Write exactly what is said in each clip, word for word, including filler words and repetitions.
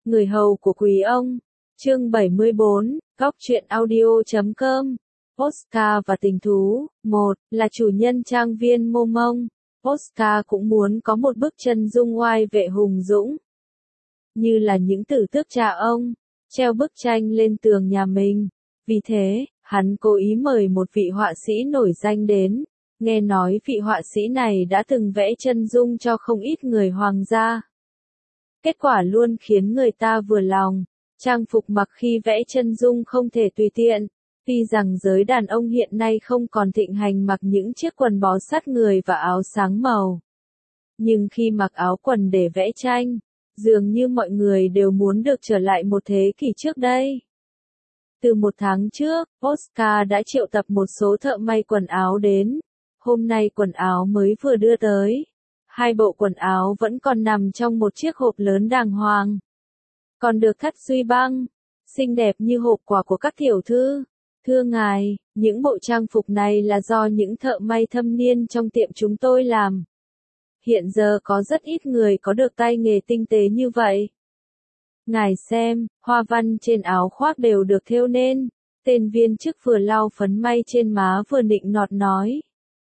Người hầu của quý ông. Chương bảy mươi bốn, góc truyện audio chấm com. Oscar và tình thú. Một, là chủ nhân trang viên Mô Mông. Oscar cũng muốn có một bức chân dung oai vệ hùng dũng, như là những tử tước cha ông, treo bức tranh lên tường nhà mình. Vì thế, hắn cố ý mời một vị họa sĩ nổi danh đến. Nghe nói vị họa sĩ này đã từng vẽ chân dung cho không ít người hoàng gia. Kết quả luôn khiến người ta vừa lòng. Trang phục mặc khi vẽ chân dung không thể tùy tiện. Tuy rằng giới đàn ông hiện nay không còn thịnh hành mặc những chiếc quần bó sát người và áo sáng màu, nhưng khi mặc áo quần để vẽ tranh, dường như mọi người đều muốn được trở lại một thế kỷ trước đây. Từ một tháng trước, Oscar đã triệu tập một số thợ may quần áo đến. Hôm nay quần áo mới vừa đưa tới. Hai bộ quần áo vẫn còn nằm trong một chiếc hộp lớn đàng hoàng, còn được thắt duy băng, xinh đẹp như hộp quà của các tiểu thư. Thưa ngài, những bộ trang phục này là do những thợ may thâm niên trong tiệm chúng tôi làm. Hiện giờ có rất ít người có được tay nghề tinh tế như vậy. Ngài xem, hoa văn trên áo khoác đều được thêu nên. Tên viên chức vừa lau phấn may trên má vừa nịnh nọt nói.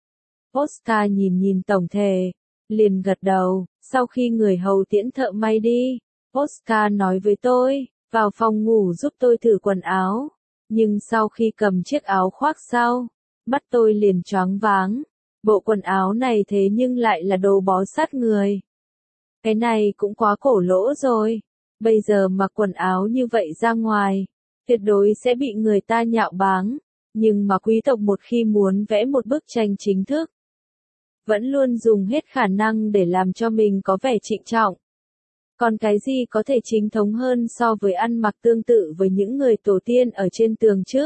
Oscar nhìn nhìn tổng thể, liền gật đầu. Sau khi người hầu tiễn thợ may đi, Oscar nói với tôi, vào phòng ngủ giúp tôi thử quần áo. Nhưng sau khi cầm chiếc áo khoác sau, mắt tôi liền choáng váng. Bộ quần áo này thế nhưng lại là đồ bó sát người. Cái này cũng quá cổ lỗ rồi. Bây giờ mặc quần áo như vậy ra ngoài, tuyệt đối sẽ bị người ta nhạo báng. Nhưng mà quý tộc một khi muốn vẽ một bức tranh chính thức, vẫn luôn dùng hết khả năng để làm cho mình có vẻ trịnh trọng. Còn cái gì có thể chính thống hơn so với ăn mặc tương tự với những người tổ tiên ở trên tường chứ?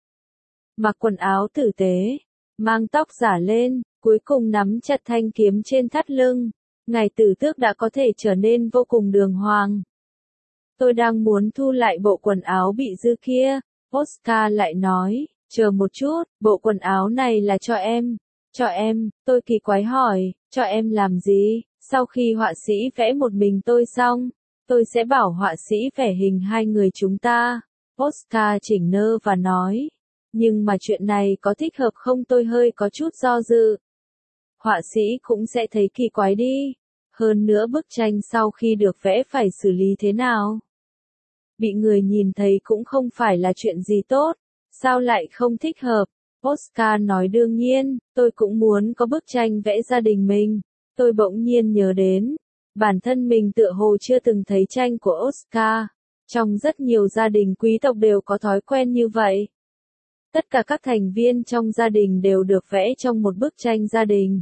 Mặc quần áo tử tế, mang tóc giả lên, cuối cùng nắm chặt thanh kiếm trên thắt lưng, ngài tử tước đã có thể trở nên vô cùng đường hoàng. Tôi đang muốn thu lại bộ quần áo bị dư kia, Oscar lại nói, chờ một chút, bộ quần áo này là cho em. Cho em, tôi kỳ quái hỏi, cho em làm gì? Sau khi họa sĩ vẽ một mình tôi xong, tôi sẽ bảo họa sĩ vẽ hình hai người chúng ta. Oscar chỉnh nơ và nói, nhưng mà chuyện này có thích hợp không? Tôi hơi có chút do dự. Họa sĩ cũng sẽ thấy kỳ quái đi. Hơn nữa bức tranh sau khi được vẽ phải xử lý thế nào? Bị người nhìn thấy cũng không phải là chuyện gì tốt. Sao lại không thích hợp? Oscar nói đương nhiên, tôi cũng muốn có bức tranh vẽ gia đình mình. Tôi bỗng nhiên nhớ đến, bản thân mình tựa hồ chưa từng thấy tranh của Oscar. Trong rất nhiều gia đình quý tộc đều có thói quen như vậy. Tất cả các thành viên trong gia đình đều được vẽ trong một bức tranh gia đình.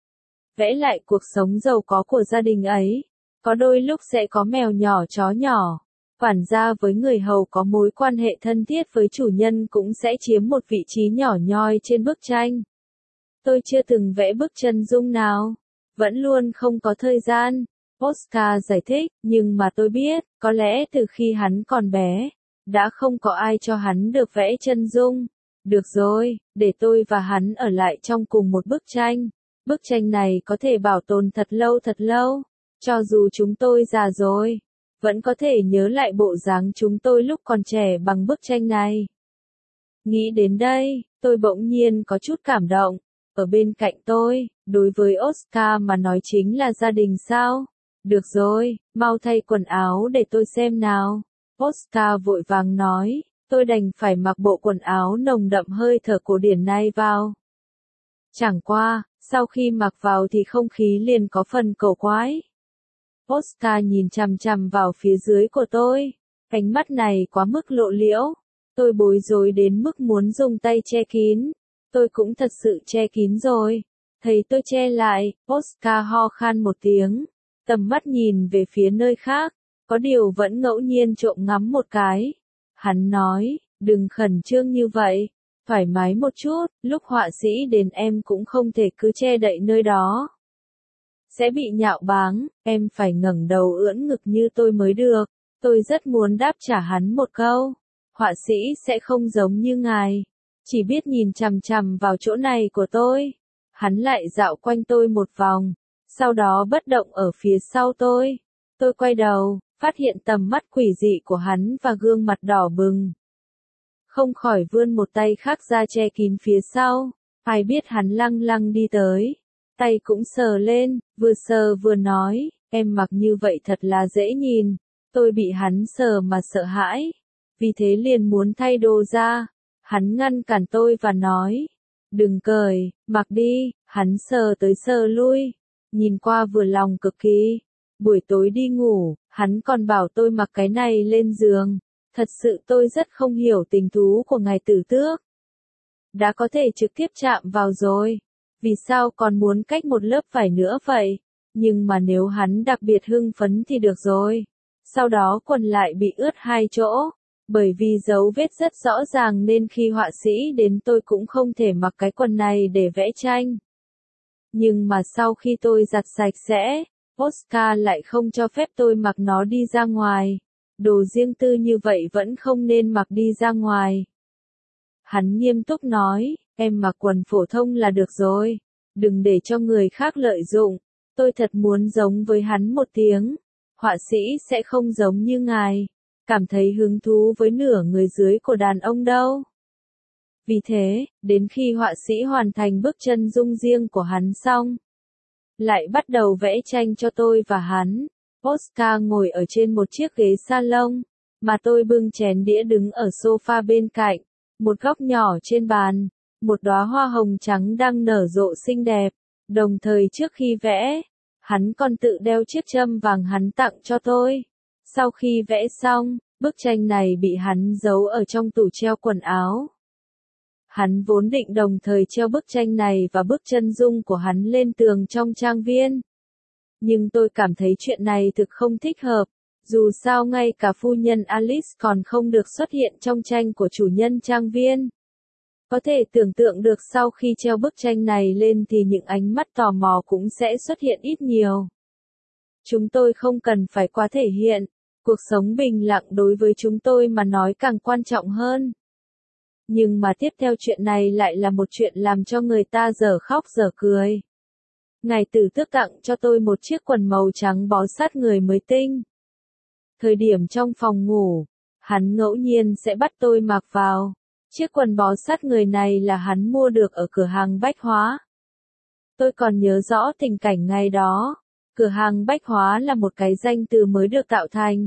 Vẽ lại cuộc sống giàu có của gia đình ấy. Có đôi lúc sẽ có mèo nhỏ chó nhỏ. Quản gia với người hầu có mối quan hệ thân thiết với chủ nhân cũng sẽ chiếm một vị trí nhỏ nhoi trên bức tranh. Tôi chưa từng vẽ bức chân dung nào. Vẫn luôn không có thời gian. Oscar giải thích, nhưng mà tôi biết, có lẽ từ khi hắn còn bé, đã không có ai cho hắn được vẽ chân dung. Được rồi, để tôi và hắn ở lại trong cùng một bức tranh. Bức tranh này có thể bảo tồn thật lâu thật lâu. Cho dù chúng tôi già rồi, vẫn có thể nhớ lại bộ dáng chúng tôi lúc còn trẻ bằng bức tranh này. Nghĩ đến đây, tôi bỗng nhiên có chút cảm động. Ở bên cạnh tôi, đối với Oscar mà nói chính là gia đình sao? Được rồi, mau thay quần áo để tôi xem nào. Oscar vội vàng nói, tôi đành phải mặc bộ quần áo nồng đậm hơi thở cổ điển này vào. Chẳng qua, sau khi mặc vào thì không khí liền có phần cổ quái. Oscar nhìn chằm chằm vào phía dưới của tôi, ánh mắt này quá mức lộ liễu. Tôi bối rối đến mức muốn dùng tay che kín. Tôi cũng thật sự che kín rồi. Thấy tôi che lại, Oscar ho khan một tiếng, tầm mắt nhìn về phía nơi khác, có điều vẫn ngẫu nhiên trộm ngắm một cái. Hắn nói, đừng khẩn trương như vậy, thoải mái một chút, lúc họa sĩ đến em cũng không thể cứ che đậy nơi đó. Sẽ bị nhạo báng, em phải ngẩng đầu ưỡn ngực như tôi mới được. Tôi rất muốn đáp trả hắn một câu, họa sĩ sẽ không giống như ngài, chỉ biết nhìn chằm chằm vào chỗ này của tôi. Hắn lại dạo quanh tôi một vòng, sau đó bất động ở phía sau tôi. Tôi quay đầu, phát hiện tầm mắt quỷ dị của hắn và gương mặt đỏ bừng. Không khỏi vươn một tay khác ra che kín phía sau, ai biết hắn lăng lăng đi tới. Tay cũng sờ lên, vừa sờ vừa nói, em mặc như vậy thật là dễ nhìn. Tôi bị hắn sờ mà sợ hãi, vì thế liền muốn thay đồ ra. Hắn ngăn cản tôi và nói, đừng cởi, mặc đi. Hắn sờ tới sờ lui, nhìn qua vừa lòng cực kỳ. Buổi tối đi ngủ, hắn còn bảo tôi mặc cái này lên giường. Thật sự tôi rất không hiểu tình thú của ngài tử tước. Đã có thể trực tiếp chạm vào rồi, vì sao còn muốn cách một lớp vải nữa vậy? Nhưng mà nếu hắn đặc biệt hưng phấn thì được rồi. Sau đó quần lại bị ướt hai chỗ, bởi vì dấu vết rất rõ ràng nên khi họa sĩ đến tôi cũng không thể mặc cái quần này để vẽ tranh. Nhưng mà sau khi tôi giặt sạch sẽ, Oscar lại không cho phép tôi mặc nó đi ra ngoài. Đồ riêng tư như vậy vẫn không nên mặc đi ra ngoài. Hắn nghiêm túc nói, em mặc quần phổ thông là được rồi, đừng để cho người khác lợi dụng. Tôi thật muốn giống với hắn một tiếng, họa sĩ sẽ không giống như ngài, cảm thấy hứng thú với nửa người dưới của đàn ông đâu. Vì thế, đến khi họa sĩ hoàn thành bức chân dung riêng của hắn xong, lại bắt đầu vẽ tranh cho tôi và hắn. Oscar ngồi ở trên một chiếc ghế salon, mà tôi bưng chén đĩa đứng ở sofa bên cạnh, một góc nhỏ trên bàn, một đóa hoa hồng trắng đang nở rộ xinh đẹp. Đồng thời trước khi vẽ, hắn còn tự đeo chiếc châm vàng hắn tặng cho tôi. Sau khi vẽ xong, bức tranh này bị hắn giấu ở trong tủ treo quần áo. Hắn vốn định đồng thời treo bức tranh này và bức chân dung của hắn lên tường trong trang viên. Nhưng tôi cảm thấy chuyện này thực không thích hợp, dù sao ngay cả phu nhân Alice còn không được xuất hiện trong tranh của chủ nhân trang viên. Có thể tưởng tượng được sau khi treo bức tranh này lên thì những ánh mắt tò mò cũng sẽ xuất hiện ít nhiều. Chúng tôi không cần phải quá thể hiện, cuộc sống bình lặng đối với chúng tôi mà nói càng quan trọng hơn. Nhưng mà tiếp theo chuyện này lại là một chuyện làm cho người ta dở khóc dở cười. Ngài tử tước tặng cho tôi một chiếc quần màu trắng bó sát người mới tinh. Thời điểm trong phòng ngủ, hắn ngẫu nhiên sẽ bắt tôi mặc vào. Chiếc quần bó sát người này là hắn mua được ở cửa hàng bách hóa. Tôi còn nhớ rõ tình cảnh ngày đó. Cửa hàng bách hóa là một cái danh từ mới được tạo thành.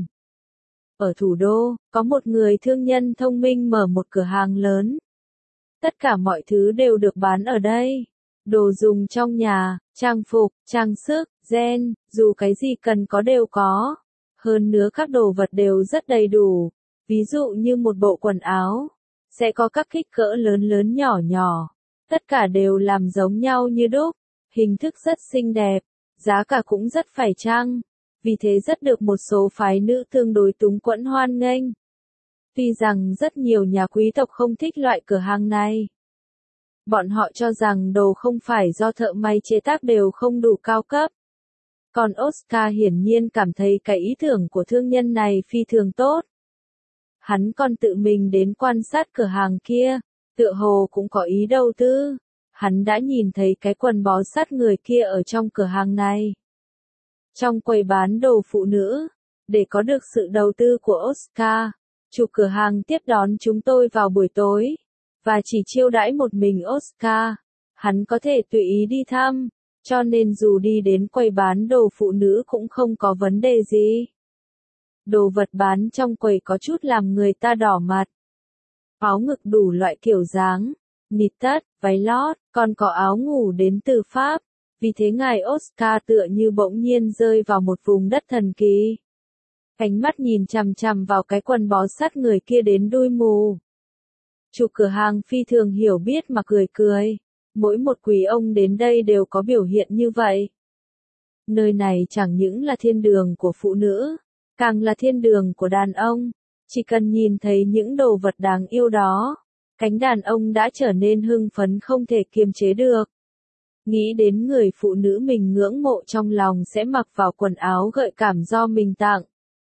Ở thủ đô, có một người thương nhân thông minh mở một cửa hàng lớn. Tất cả mọi thứ đều được bán ở đây. Đồ dùng trong nhà, trang phục, trang sức, gen, dù cái gì cần có đều có. Hơn nữa các đồ vật đều rất đầy đủ. Ví dụ như một bộ quần áo, sẽ có các kích cỡ lớn lớn nhỏ nhỏ. Tất cả đều làm giống nhau như đúc. Hình thức rất xinh đẹp. Giá cả cũng rất phải chăng. Vì thế rất được một số phái nữ tương đối túng quẫn hoan nghênh. Tuy rằng rất nhiều nhà quý tộc không thích loại cửa hàng này. Bọn họ cho rằng đồ không phải do thợ may chế tác đều không đủ cao cấp. Còn Oscar hiển nhiên cảm thấy cái ý tưởng của thương nhân này phi thường tốt. Hắn còn tự mình đến quan sát cửa hàng kia, tựa hồ cũng có ý đầu tư. Hắn đã nhìn thấy cái quần bó sát người kia ở trong cửa hàng này. Trong quầy bán đồ phụ nữ, để có được sự đầu tư của Oscar, chủ cửa hàng tiếp đón chúng tôi vào buổi tối, và chỉ chiêu đãi một mình Oscar. Hắn có thể tùy ý đi thăm, cho nên dù đi đến quầy bán đồ phụ nữ cũng không có vấn đề gì. Đồ vật bán trong quầy có chút làm người ta đỏ mặt. Áo ngực đủ loại kiểu dáng, nịt tất, váy lót, còn có áo ngủ đến từ Pháp. Vì thế ngài Oscar tựa như bỗng nhiên rơi vào một vùng đất thần kỳ. Ánh mắt nhìn chằm chằm vào cái quần bó sát người kia đến đuôi mù. Chủ cửa hàng phi thường hiểu biết mà cười cười. Mỗi một quý ông đến đây đều có biểu hiện như vậy. Nơi này chẳng những là thiên đường của phụ nữ, càng là thiên đường của đàn ông. Chỉ cần nhìn thấy những đồ vật đáng yêu đó, cánh đàn ông đã trở nên hưng phấn không thể kiềm chế được. Nghĩ đến người phụ nữ mình ngưỡng mộ trong lòng sẽ mặc vào quần áo gợi cảm do mình tặng.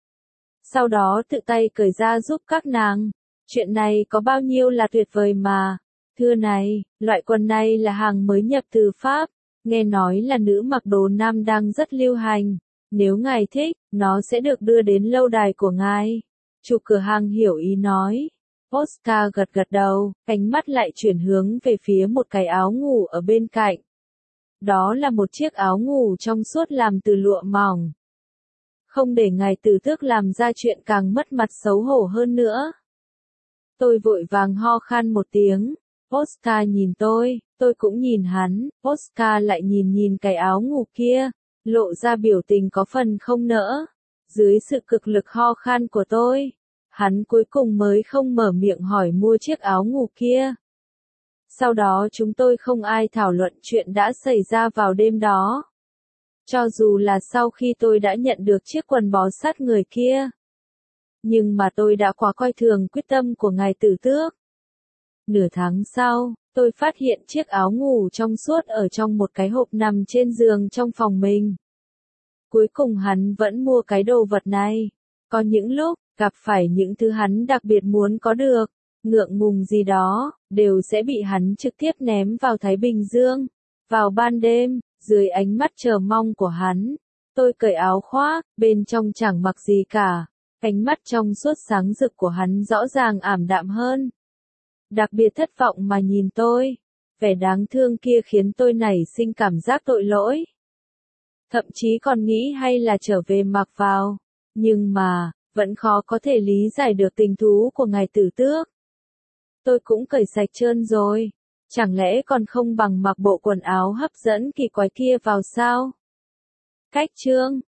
Sau đó tự tay cởi ra giúp các nàng. Chuyện này có bao nhiêu là tuyệt vời mà. Thưa này, loại quần này là hàng mới nhập từ Pháp. Nghe nói là nữ mặc đồ nam đang rất lưu hành. Nếu ngài thích, nó sẽ được đưa đến lâu đài của ngài. Chủ cửa hàng hiểu ý nói. Oscar gật gật đầu, ánh mắt lại chuyển hướng về phía một cái áo ngủ ở bên cạnh. Đó là một chiếc áo ngủ trong suốt làm từ lụa mỏng. Không để ngài tử tước làm ra chuyện càng mất mặt xấu hổ hơn nữa. Tôi vội vàng ho khan một tiếng. Oscar nhìn tôi, tôi cũng nhìn hắn, Oscar lại nhìn nhìn cái áo ngủ kia, lộ ra biểu tình có phần không nỡ. Dưới sự cực lực ho khan của tôi, hắn cuối cùng mới không mở miệng hỏi mua chiếc áo ngủ kia. Sau đó chúng tôi không ai thảo luận chuyện đã xảy ra vào đêm đó. Cho dù là sau khi tôi đã nhận được chiếc quần bó sát người kia. Nhưng mà tôi đã quá coi thường quyết tâm của ngài tử tước. Nửa tháng sau, tôi phát hiện chiếc áo ngủ trong suốt ở trong một cái hộp nằm trên giường trong phòng mình. Cuối cùng hắn vẫn mua cái đồ vật này. Có những lúc, gặp phải những thứ hắn đặc biệt muốn có được, ngượng ngùng gì đó, đều sẽ bị hắn trực tiếp ném vào Thái Bình Dương. Vào ban đêm, dưới ánh mắt chờ mong của hắn, tôi cởi áo khoác, bên trong chẳng mặc gì cả. Ánh mắt trong suốt sáng rực của hắn rõ ràng ảm đạm hơn. Đặc biệt thất vọng mà nhìn tôi. Vẻ đáng thương kia khiến tôi nảy sinh cảm giác tội lỗi. Thậm chí còn nghĩ hay là trở về mặc vào. Nhưng mà, vẫn khó có thể lý giải được tình thú của ngài tử tước. Tôi cũng cởi sạch trơn rồi. Chẳng lẽ còn không bằng mặc bộ quần áo hấp dẫn kỳ quái kia vào sao? Cách chương